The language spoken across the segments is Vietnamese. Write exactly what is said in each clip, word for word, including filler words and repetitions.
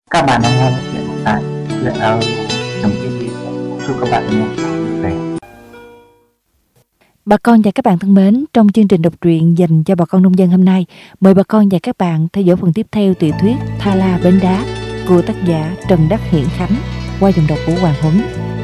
Các bạn đang nghe chuyện tại truyện audio chấm tv. Chúc các bạn nghe vui vẻ. Bà con và các bạn thân mến, trong chương trình đọc truyện dành cho bà con nông dân hôm nay, mời bà con và các bạn theo dõi phần tiếp theo tiểu thuyết Tha La Bến Đá của tác giả Trần Đắc Hiển Khánh qua giọng đọc của Hoàng Huấn.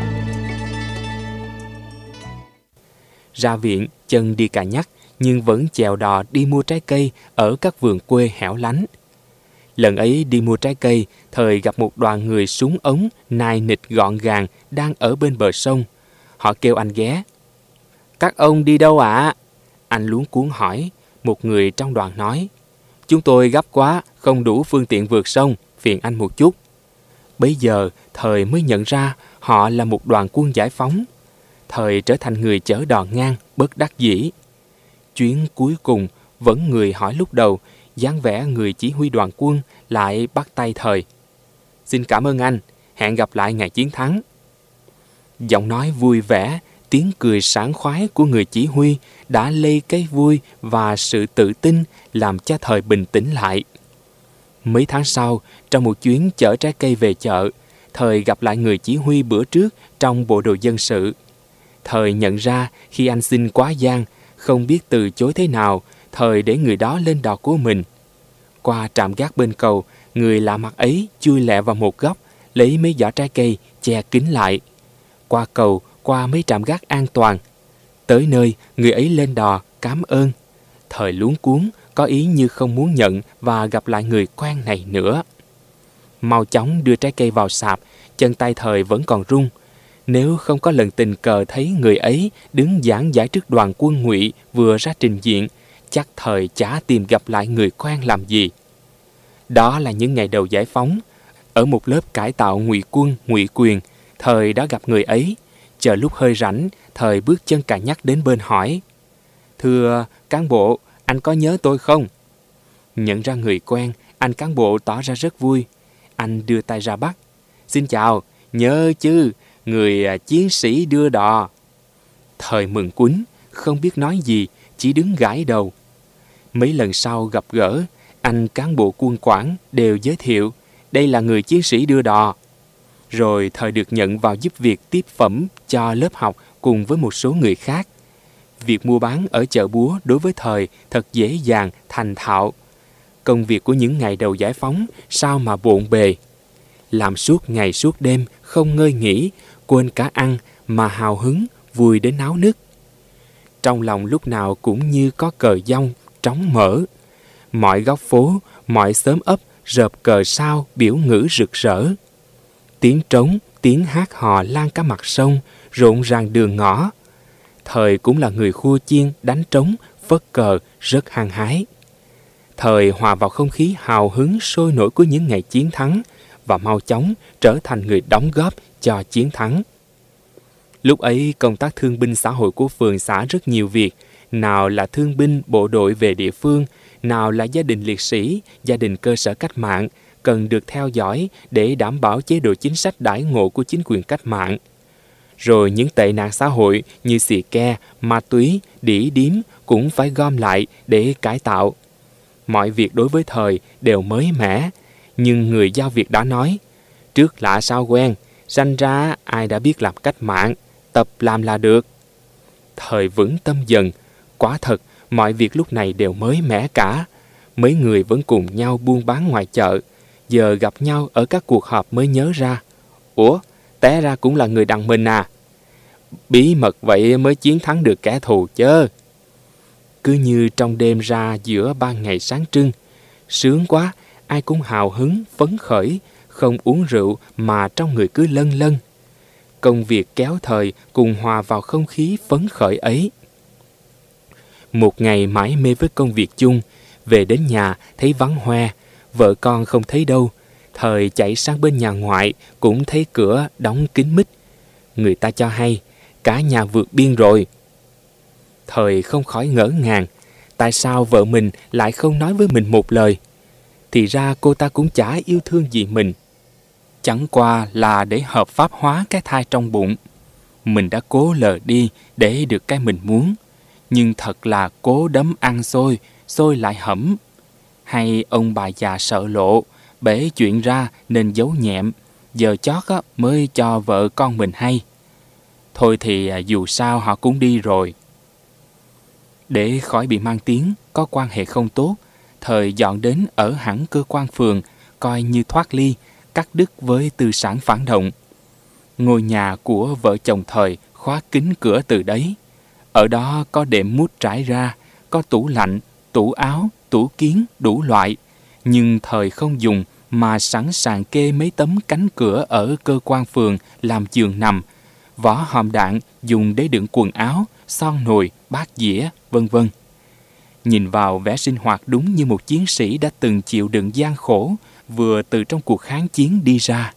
Ra viện, chân đi cà nhắc nhưng vẫn chèo đò đi mua trái cây ở các vườn quê hẻo lánh. Lần ấy đi mua trái cây, Thời gặp một đoàn người súng ống, nai nịt gọn gàng đang ở bên bờ sông. Họ kêu anh ghé. Các ông đi đâu ạ? À? Anh luống cuống hỏi. Một người trong đoàn nói. Chúng tôi gấp quá, không đủ phương tiện vượt sông, phiền anh một chút. Bấy giờ, Thời mới nhận ra họ là một đoàn quân giải phóng. Thời trở thành người chở đò ngang, bất đắc dĩ. Chuyến cuối cùng, vẫn người hỏi lúc đầu, dáng vẻ người chỉ huy đoàn quân lại bắt tay Thời. Xin cảm ơn anh, hẹn gặp lại ngày chiến thắng. Giọng nói vui vẻ, tiếng cười sảng khoái của người chỉ huy đã lây cái vui và sự tự tin làm cho Thời bình tĩnh lại. Mấy tháng sau, trong một chuyến chở trái cây về chợ, Thời gặp lại người chỉ huy bữa trước trong bộ đồ dân sự. Thời nhận ra khi anh xin quá giang, không biết từ chối thế nào, Thời để người đó lên đò của mình. Qua trạm gác bên cầu, người lạ mặt ấy chui lẹ vào một góc, lấy mấy giỏ trái cây che kín lại. Qua cầu, qua mấy trạm gác an toàn. Tới nơi, người ấy lên đò, cảm ơn. Thời luống cuống, có ý như không muốn nhận và gặp lại người quen này nữa. Mau chóng đưa trái cây vào sạp, chân tay Thời vẫn còn run. Nếu không có lần tình cờ thấy người ấy đứng giảng giải trước đoàn quân Ngụy vừa ra trình diện, chắc Thời chả tìm gặp lại người quen làm gì. Đó là những ngày đầu giải phóng. Ở một lớp cải tạo Ngụy quân, Ngụy quyền, Thời đã gặp người ấy. Chờ lúc hơi rảnh, Thời bước chân cà nhắc đến bên hỏi. Thưa cán bộ, anh có nhớ tôi không? Nhận ra người quen, anh cán bộ tỏ ra rất vui. Anh đưa tay ra bắt. Xin chào, nhớ chứ, người chiến sĩ đưa đò. Thời mừng quýnh, không biết nói gì, chỉ đứng gãi đầu. Mấy lần sau gặp gỡ, anh cán bộ quân quản đều giới thiệu đây là người chiến sĩ đưa đò. Rồi Thời được nhận vào giúp việc tiếp phẩm cho lớp học cùng với một số người khác. Việc mua bán ở chợ búa đối với Thời thật dễ dàng, thành thạo. Công việc của những ngày đầu giải phóng sao mà bộn bề. Làm suốt ngày suốt đêm, không ngơi nghỉ, quên cả ăn mà hào hứng, vui đến náo nức. Trong lòng lúc nào cũng như có cờ dông, trống mở. Mọi góc phố, mọi xóm ấp rợp cờ sao biểu ngữ rực rỡ. Tiếng trống, tiếng hát hò lan cả mặt sông, rộn ràng đường ngõ. Thời cũng là người khua chiên, đánh trống, phất cờ, rất hăng hái. Thời hòa vào không khí hào hứng sôi nổi của những ngày chiến thắng và mau chóng trở thành người đóng góp cho chiến thắng. Lúc ấy, công tác thương binh xã hội của phường xã rất nhiều việc, nào là thương binh bộ đội về địa phương, nào là gia đình liệt sĩ, gia đình cơ sở cách mạng, cần được theo dõi để đảm bảo chế độ chính sách đãi ngộ của chính quyền cách mạng. Rồi những tệ nạn xã hội như xì ke, ma túy, đĩ điếm cũng phải gom lại để cải tạo. Mọi việc đối với Thời đều mới mẻ, nhưng người giao việc đã nói, trước lạ sao quen, sanh ra ai đã biết làm cách mạng, tập làm là được. Thời vững tâm dần, quả thật mọi việc lúc này đều mới mẻ cả. Mấy người vẫn cùng nhau buôn bán ngoài chợ, giờ gặp nhau ở các cuộc họp mới nhớ ra. Ủa, té ra cũng là người đằng mình à. Bí mật vậy mới chiến thắng được kẻ thù chứ. Cứ như trong đêm ra giữa ban ngày sáng trưng, sướng quá, ai cũng hào hứng, phấn khởi, không uống rượu mà trong người cứ lân lân. Công việc kéo Thời cùng hòa vào không khí phấn khởi ấy. Một ngày mải mê với công việc chung, về đến nhà thấy vắng hoe, vợ con không thấy đâu. Thời chạy sang bên nhà ngoại cũng thấy cửa đóng kín mít. Người ta cho hay, cả nhà vượt biên rồi. Thời không khỏi ngỡ ngàng, tại sao vợ mình lại không nói với mình một lời? Thì ra cô ta cũng chả yêu thương gì mình. Chẳng qua là để hợp pháp hóa cái thai trong bụng. Mình đã cố lờ đi để được cái mình muốn, nhưng thật là cố đấm ăn xôi, xôi lại hẩm. Hay ông bà già sợ lộ, bể chuyện ra nên giấu nhẹm, giờ chót á, mới cho vợ con mình hay. Thôi thì à, dù sao họ cũng đi rồi. Để khỏi bị mang tiếng có quan hệ không tốt, Thời dọn đến ở hẳn cơ quan phường, coi như thoát ly, cắt đứt với tư sản phản động. Ngôi nhà của vợ chồng Thời khóa kín cửa từ đấy. Ở đó có đệm mút trải ra, có tủ lạnh, tủ áo, tủ kiến đủ loại. Nhưng Thời không dùng mà sẵn sàng kê mấy tấm cánh cửa ở cơ quan phường làm giường nằm, vỏ hòm đạn dùng để đựng quần áo, son nồi, bát dĩa, vân vân. Nhìn vào vẻ sinh hoạt đúng như một chiến sĩ đã từng chịu đựng gian khổ, vừa từ trong cuộc kháng chiến đi ra.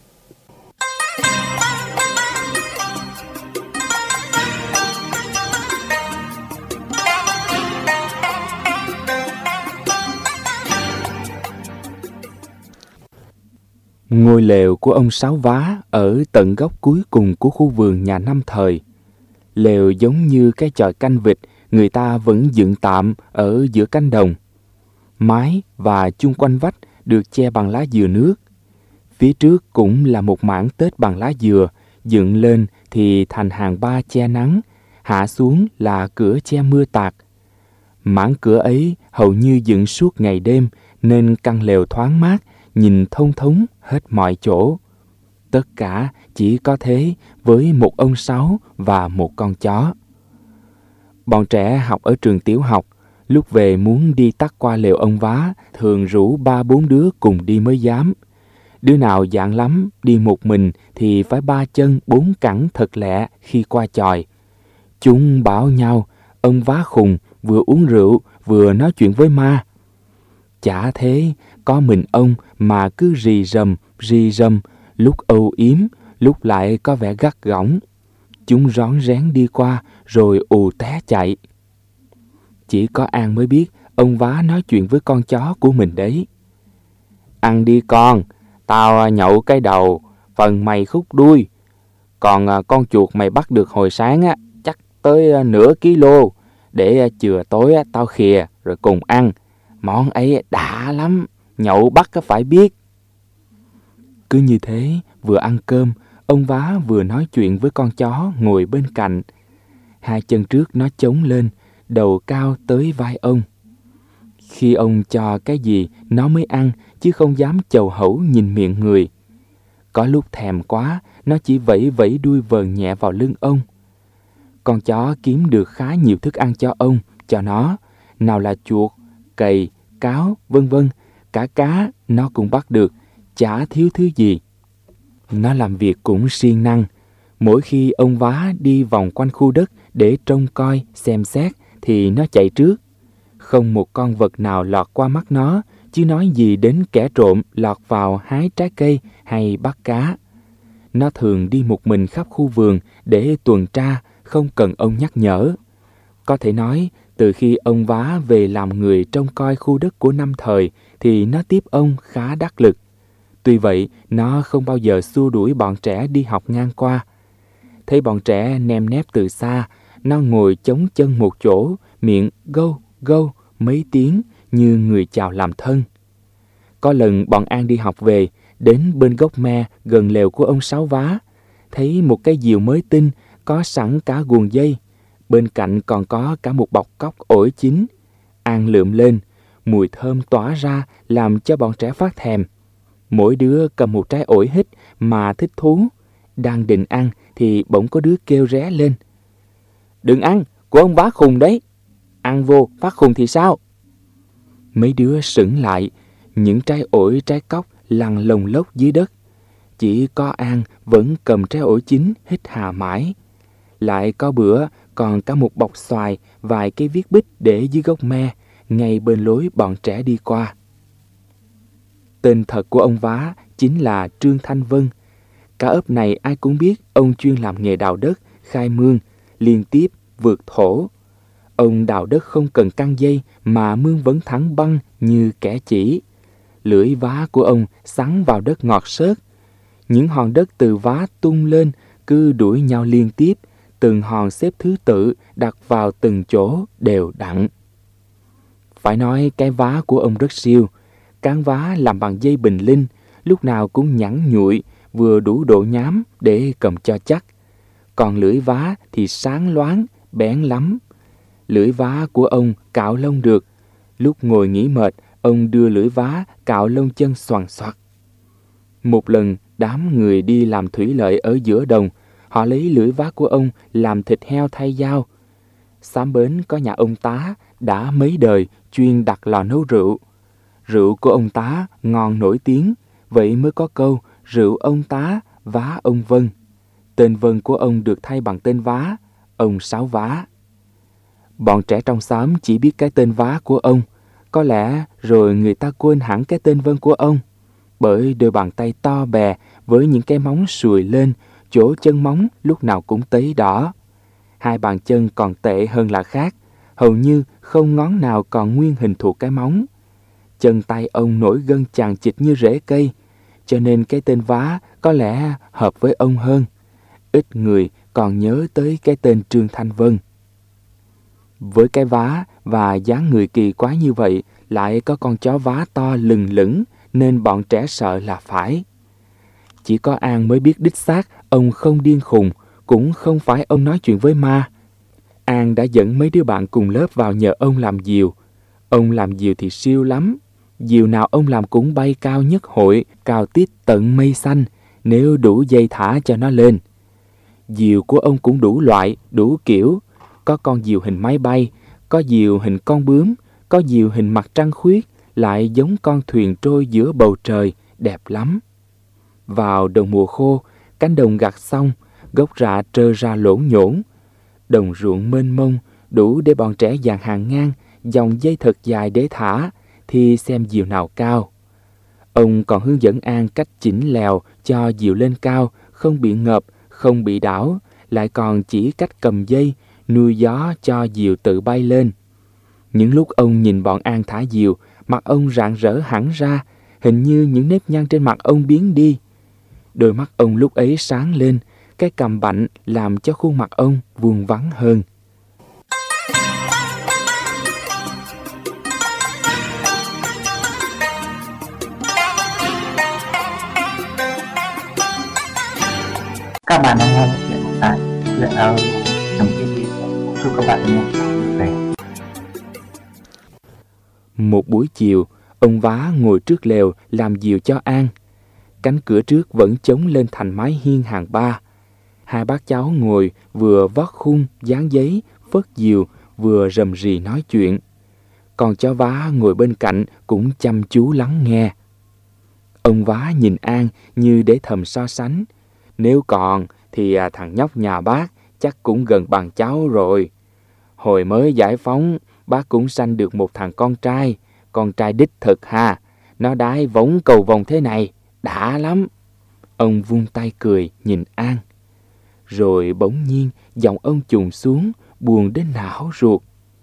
Ngôi lều của ông Sáu Vá ở tận góc cuối cùng của khu vườn nhà Năm Thời. Lều giống như cái chòi canh vịt người ta vẫn dựng tạm ở giữa cánh đồng. Mái và chung quanh vách được che bằng lá dừa nước. Phía trước cũng là một mảng tết bằng lá dừa, dựng lên thì thành hàng ba che nắng, hạ xuống là cửa che mưa tạt. Mảng cửa ấy hầu như dựng suốt ngày đêm nên căn lều thoáng mát, nhìn thông thống hết mọi chỗ. Tất cả chỉ có thế với một ông Sáu và một con chó. Bọn trẻ học ở trường tiểu học, lúc về muốn đi tắt qua lều ông Vá, thường rủ ba bốn đứa cùng đi mới dám. Đứa nào dạn lắm, đi một mình thì phải ba chân bốn cẳng thật lẹ khi qua chòi. Chúng bảo nhau, ông Vá khùng, vừa uống rượu, vừa nói chuyện với ma. Chả thế, có mình ông mà cứ rì rầm, rì rầm, lúc âu yếm, lúc lại có vẻ gắt gỏng. Chúng rón rén đi qua rồi ù té chạy. Chỉ có An mới biết ông Vá nói chuyện với con chó của mình đấy. Ăn đi con, tao nhậu cái đầu, phần mày khúc đuôi. Còn con chuột mày bắt được hồi sáng á, chắc tới nửa ký lô. Để chừa tối tao khìa rồi cùng ăn. Món ấy đã lắm, nhậu bắt phải biết. Cứ như thế, vừa ăn cơm, ông Vá vừa nói chuyện với con chó ngồi bên cạnh. Hai chân trước nó chống lên, đầu cao tới vai ông. Khi ông cho cái gì, nó mới ăn, chứ không dám chầu hẩu nhìn miệng người. Có lúc thèm quá, nó chỉ vẫy vẫy đuôi vờn nhẹ vào lưng ông. Con chó kiếm được khá nhiều thức ăn cho ông, cho nó. Nào là chuột, cầy, cáo, vân vân. Cả cá nó cũng bắt được, chả thiếu thứ gì. Nó làm việc cũng siêng năng. Mỗi khi ông Vá đi vòng quanh khu đất để trông coi, xem xét thì nó chạy trước. Không một con vật nào lọt qua mắt nó, chứ nói gì đến kẻ trộm lọt vào hái trái cây hay bắt cá. Nó thường đi một mình khắp khu vườn để tuần tra, không cần ông nhắc nhở. Có thể nói, từ khi ông Vá về làm người trông coi khu đất của Năm Thời thì nó tiếp ông khá đắc lực. Tuy vậy, nó không bao giờ xua đuổi bọn trẻ đi học ngang qua. Thấy bọn trẻ nem nép từ xa, nó ngồi chống chân một chỗ, miệng gâu gâu mấy tiếng như người chào làm thân. Có lần bọn An đi học về, đến bên gốc me gần lều của ông Sáu Vá, thấy một cái diều mới tinh có sẵn cả guồng dây, bên cạnh còn có cả một bọc cóc ổi chín. An lượm lên, mùi thơm tỏa ra làm cho bọn trẻ phát thèm. Mỗi đứa cầm một trái ổi hít mà thích thú. Đang định ăn thì bỗng có đứa kêu ré lên. Đừng ăn, của ông Vá khùng đấy. Ăn vô phát khùng thì sao? Mấy đứa sững lại, những trái ổi trái cóc lăn lồng lốc dưới đất. Chỉ có An vẫn cầm trái ổi chín hít hà mãi. Lại có bữa còn cả một bọc xoài, vài cái viết bích để dưới gốc me, ngay bên lối bọn trẻ đi qua. Tên thật của ông Vá chính là Trương Thanh Vân. Cả ấp này ai cũng biết ông chuyên làm nghề đào đất, khai mương, liên tiếp vượt thổ. Ông đào đất không cần căng dây mà mương vẫn thẳng băng như kẻ chỉ. Lưỡi vá của ông sắn vào đất ngọt xớt. Những hòn đất từ vá tung lên cứ đuổi nhau liên tiếp, từng hòn xếp thứ tự đặt vào từng chỗ đều đặn. Phải nói cái vá của ông rất siêu. Cán vá làm bằng dây bình linh, lúc nào cũng nhẵn nhụi, vừa đủ độ nhám để cầm cho chắc. Còn lưỡi vá thì sáng loáng, bén lắm. Lưỡi vá của ông cạo lông được. Lúc ngồi nghỉ mệt, ông đưa lưỡi vá cạo lông chân xoằng xoặc. Một lần, đám người đi làm thủy lợi ở giữa đồng, họ lấy lưỡi vá của ông làm thịt heo thay dao. Xóm bến có nhà ông Tá đã mấy đời chuyên đặt lò nấu rượu. Rượu của ông Tá ngon nổi tiếng, vậy mới có câu rượu ông Tá, vá ông Vân. Tên Vân của ông được thay bằng tên vá, ông Sáu Vá. Bọn trẻ trong xóm chỉ biết cái tên vá của ông, có lẽ rồi người ta quên hẳn cái tên Vân của ông, bởi đôi bàn tay to bè với những cái móng sùi lên, chỗ chân móng lúc nào cũng tấy đỏ. Hai bàn chân còn tệ hơn là khác, hầu như không ngón nào còn nguyên hình thuộc cái móng. Chân tay ông nổi gân chằng chịt như rễ cây, cho nên cái tên vá có lẽ hợp với ông hơn. Ít người còn nhớ tới cái tên Trương Thanh Vân. Với cái vá và dáng người kỳ quái như vậy, lại có con chó vá to lừng lững, nên bọn trẻ sợ là phải. Chỉ có An mới biết đích xác ông không điên khùng, cũng không phải ông nói chuyện với ma. An đã dẫn mấy đứa bạn cùng lớp vào nhờ ông làm diều. Ông làm diều thì siêu lắm. Diều nào ông làm cũng bay cao nhất hội, cao tít tận mây xanh, nếu đủ dây thả cho nó lên. Diều của ông cũng đủ loại, đủ kiểu. Có con diều hình máy bay, có diều hình con bướm, có diều hình mặt trăng khuyết, lại giống con thuyền trôi giữa bầu trời, đẹp lắm. Vào đầu mùa khô, cánh đồng gặt xong, gốc rạ trơ ra lổn nhổn. Đồng ruộng mênh mông, đủ để bọn trẻ dàn hàng ngang, dòng dây thật dài để thả, thì xem diều nào cao. Ông còn hướng dẫn An cách chỉnh lèo cho diều lên cao, không bị ngợp, không bị đảo, lại còn chỉ cách cầm dây, nuôi gió cho diều tự bay lên. Những lúc ông nhìn bọn An thả diều, mặt ông rạng rỡ hẳn ra, hình như những nếp nhăn trên mặt ông biến đi. Đôi mắt ông lúc ấy sáng lên, cái cằm bạnh làm cho khuôn mặt ông vuông vắn hơn. Các bạn đang nghe chuyện tại chuyện ở trong cái chúc các bạn nghe vui vẻ. Một buổi chiều, ông Vá ngồi trước lều làm diều cho An. Cánh cửa trước vẫn chống lên thành mái hiên hàng ba. Hai bác cháu ngồi vừa vót khung, dán giấy, phất diều, vừa rầm rì nói chuyện. Còn chó Vá ngồi bên cạnh cũng chăm chú lắng nghe. Ông Vá nhìn An như để thầm so sánh. Nếu còn thì thằng nhóc nhà bác chắc cũng gần bằng cháu rồi. Hồi mới giải phóng, bác cũng sanh được một thằng con trai, con trai đích thực ha. Nó đái vống cầu vồng thế này, đã lắm. Ông vung tay cười nhìn An. Rồi bỗng nhiên giọng ông trùng xuống, buồn đến não ruột.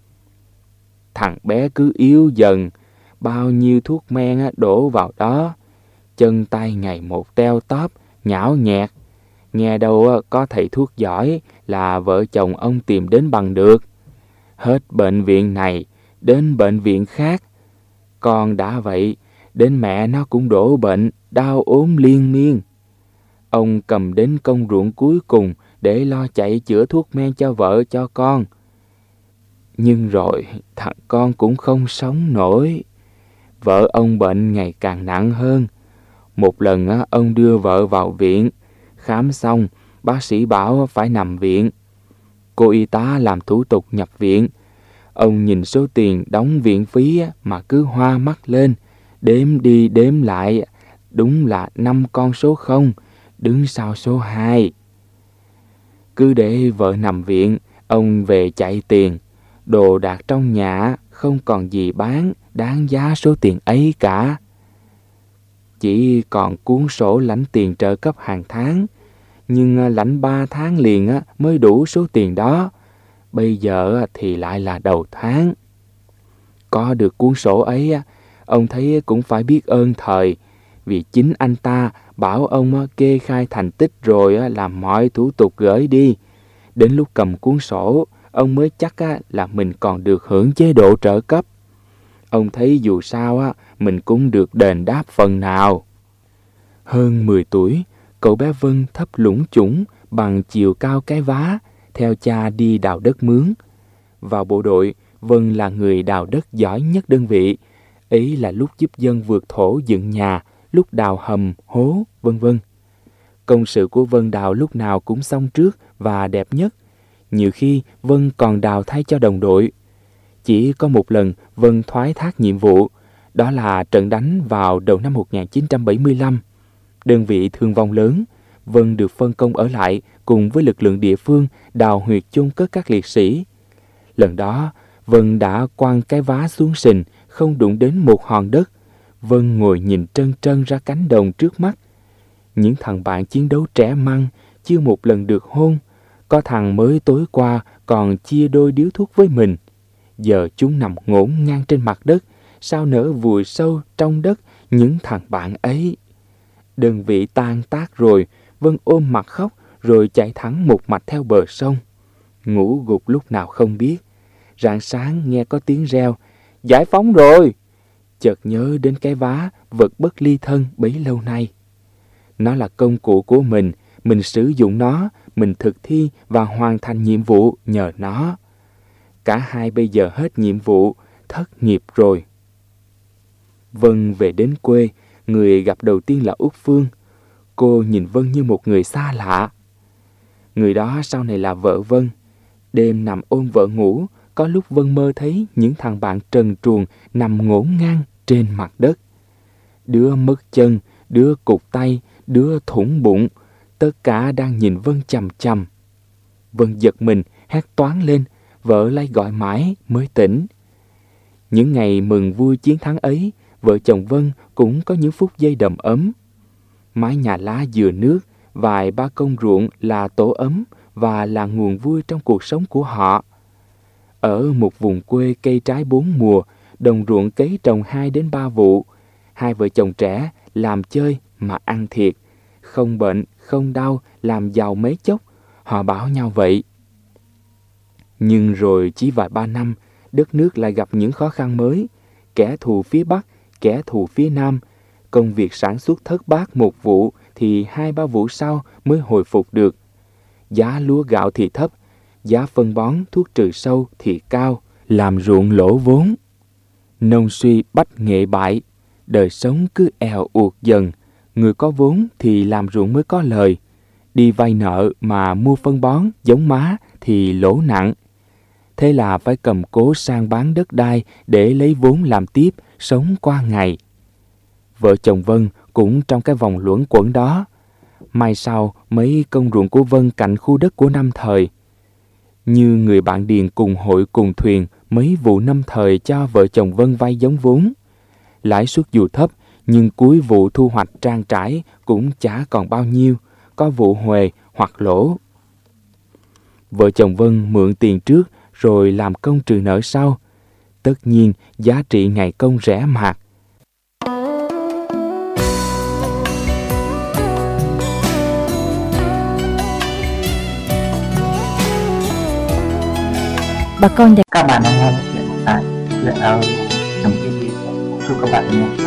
Thằng bé cứ yếu dần, bao nhiêu thuốc men đổ vào đó. Chân tay ngày một teo tóp, nhão nhẹt. Nghe đâu có thầy thuốc giỏi là vợ chồng ông tìm đến bằng được. Hết bệnh viện này đến bệnh viện khác. Con đã vậy, đến mẹ nó cũng đổ bệnh, đau ốm liên miên. Ông cầm đến công ruộng cuối cùng để lo chạy chữa thuốc men cho vợ cho con. Nhưng rồi thằng con cũng không sống nổi. Vợ ông bệnh ngày càng nặng hơn. Một lần ông đưa vợ vào viện. Khám xong, bác sĩ bảo phải nằm viện. Cô y tá làm thủ tục nhập viện. Ông nhìn số tiền đóng viện phí mà cứ hoa mắt lên. Đếm đi đếm lại, đúng là năm con số không, đứng sau số hai. Cứ để vợ nằm viện, ông về chạy tiền. Đồ đạc trong nhà không còn gì bán đáng giá số tiền ấy cả. Chỉ còn cuốn sổ lãnh tiền trợ cấp hàng tháng. Nhưng lãnh ba tháng liền mới đủ số tiền đó. Bây giờ thì lại là đầu tháng. Có được cuốn sổ ấy, ông thấy cũng phải biết ơn thời. Vì chính anh ta bảo ông kê khai thành tích rồi làm mọi thủ tục gửi đi. Đến lúc cầm cuốn sổ, ông mới chắc là mình còn được hưởng chế độ trợ cấp. Ông thấy dù sao mình cũng được đền đáp phần nào. Hơn mười tuổi, cậu bé Vân thấp lủng chủng bằng chiều cao cái vá, theo cha đi đào đất mướn. Vào bộ đội, Vân là người đào đất giỏi nhất đơn vị. Ấy là lúc giúp dân vượt thổ dựng nhà, lúc đào hầm, hố, vân vân. Công sự của Vân đào lúc nào cũng xong trước và đẹp nhất. Nhiều khi Vân còn đào thay cho đồng đội. Chỉ có một lần Vân thoái thác nhiệm vụ, đó là trận đánh vào đầu năm một nghìn chín trăm bảy mươi lăm. Đơn vị thương vong lớn, Vân được phân công ở lại cùng với lực lượng địa phương đào huyệt chôn cất các liệt sĩ. Lần đó, Vân đã quăng cái vá xuống sình, không đụng đến một hòn đất. Vân ngồi nhìn trân trân ra cánh đồng trước mắt. Những thằng bạn chiến đấu trẻ măng, chưa một lần được hôn. Có thằng mới tối qua còn chia đôi điếu thuốc với mình. Giờ chúng nằm ngổn ngang trên mặt đất, sao nỡ vùi sâu trong đất những thằng bạn ấy. Đơn vị tan tác rồi, Vân ôm mặt khóc rồi chạy thẳng một mạch theo bờ sông. Ngủ gục lúc nào không biết. Rạng sáng nghe có tiếng reo, giải phóng rồi. Chợt nhớ đến cái vá, vật bất ly thân bấy lâu nay. Nó là công cụ của mình, mình sử dụng nó, mình thực thi và hoàn thành nhiệm vụ nhờ nó. Cả hai bây giờ hết nhiệm vụ, thất nghiệp rồi. Vân về đến quê, người gặp đầu tiên là Út Phương. Cô nhìn Vân như một người xa lạ. Người đó sau này là vợ Vân. Đêm nằm ôm vợ ngủ, có lúc Vân mơ thấy những thằng bạn trần truồng nằm ngổn ngang trên mặt đất. Đứa mất chân, đứa cụt tay, đứa thủng bụng, tất cả đang nhìn Vân chằm chằm. Vân giật mình, hét toáng lên, vợ lay gọi mãi mới tỉnh. Những ngày mừng vui chiến thắng ấy, vợ chồng Vân cũng có những phút giây đầm ấm. Mái nhà lá dừa nước, vài ba công ruộng là tổ ấm và là nguồn vui trong cuộc sống của họ. Ở một vùng quê cây trái bốn mùa, đồng ruộng cấy trồng hai đến ba vụ. Hai vợ chồng trẻ làm chơi mà ăn thiệt, không bệnh, không đau, làm giàu mấy chốc, họ bảo nhau vậy. Nhưng rồi chỉ vài ba năm, đất nước lại gặp những khó khăn mới. Kẻ thù phía Bắc, kẻ thù phía Nam. Công việc sản xuất thất bát một vụ thì hai ba vụ sau mới hồi phục được. Giá lúa gạo thì thấp, giá phân bón, thuốc trừ sâu thì cao, làm ruộng lỗ vốn. Nông suy bách nghệ bại, đời sống cứ èo uột dần. Người có vốn thì làm ruộng mới có lời. Đi vay nợ mà mua phân bón, giống má thì lỗ nặng. Thế là phải cầm cố sang bán đất đai để lấy vốn làm tiếp, sống qua ngày. Vợ chồng Vân cũng trong cái vòng luẩn quẩn đó. Mai sau, mấy công ruộng của Vân cạnh khu đất của Năm Thời. Như người bạn điền cùng hội cùng thuyền, mấy vụ Năm Thời cho vợ chồng Vân vay giống vốn. Lãi suất dù thấp, nhưng cuối vụ thu hoạch trang trải cũng chả còn bao nhiêu, có vụ huề hoặc lỗ. Vợ chồng Vân mượn tiền trước rồi làm công trừ nợ sau. Tất nhiên, giá trị ngày công rẻ mạt. Bà con Các bạn đang nghe chuyện tại chuyện áo chấm Chúc các bạn nghe.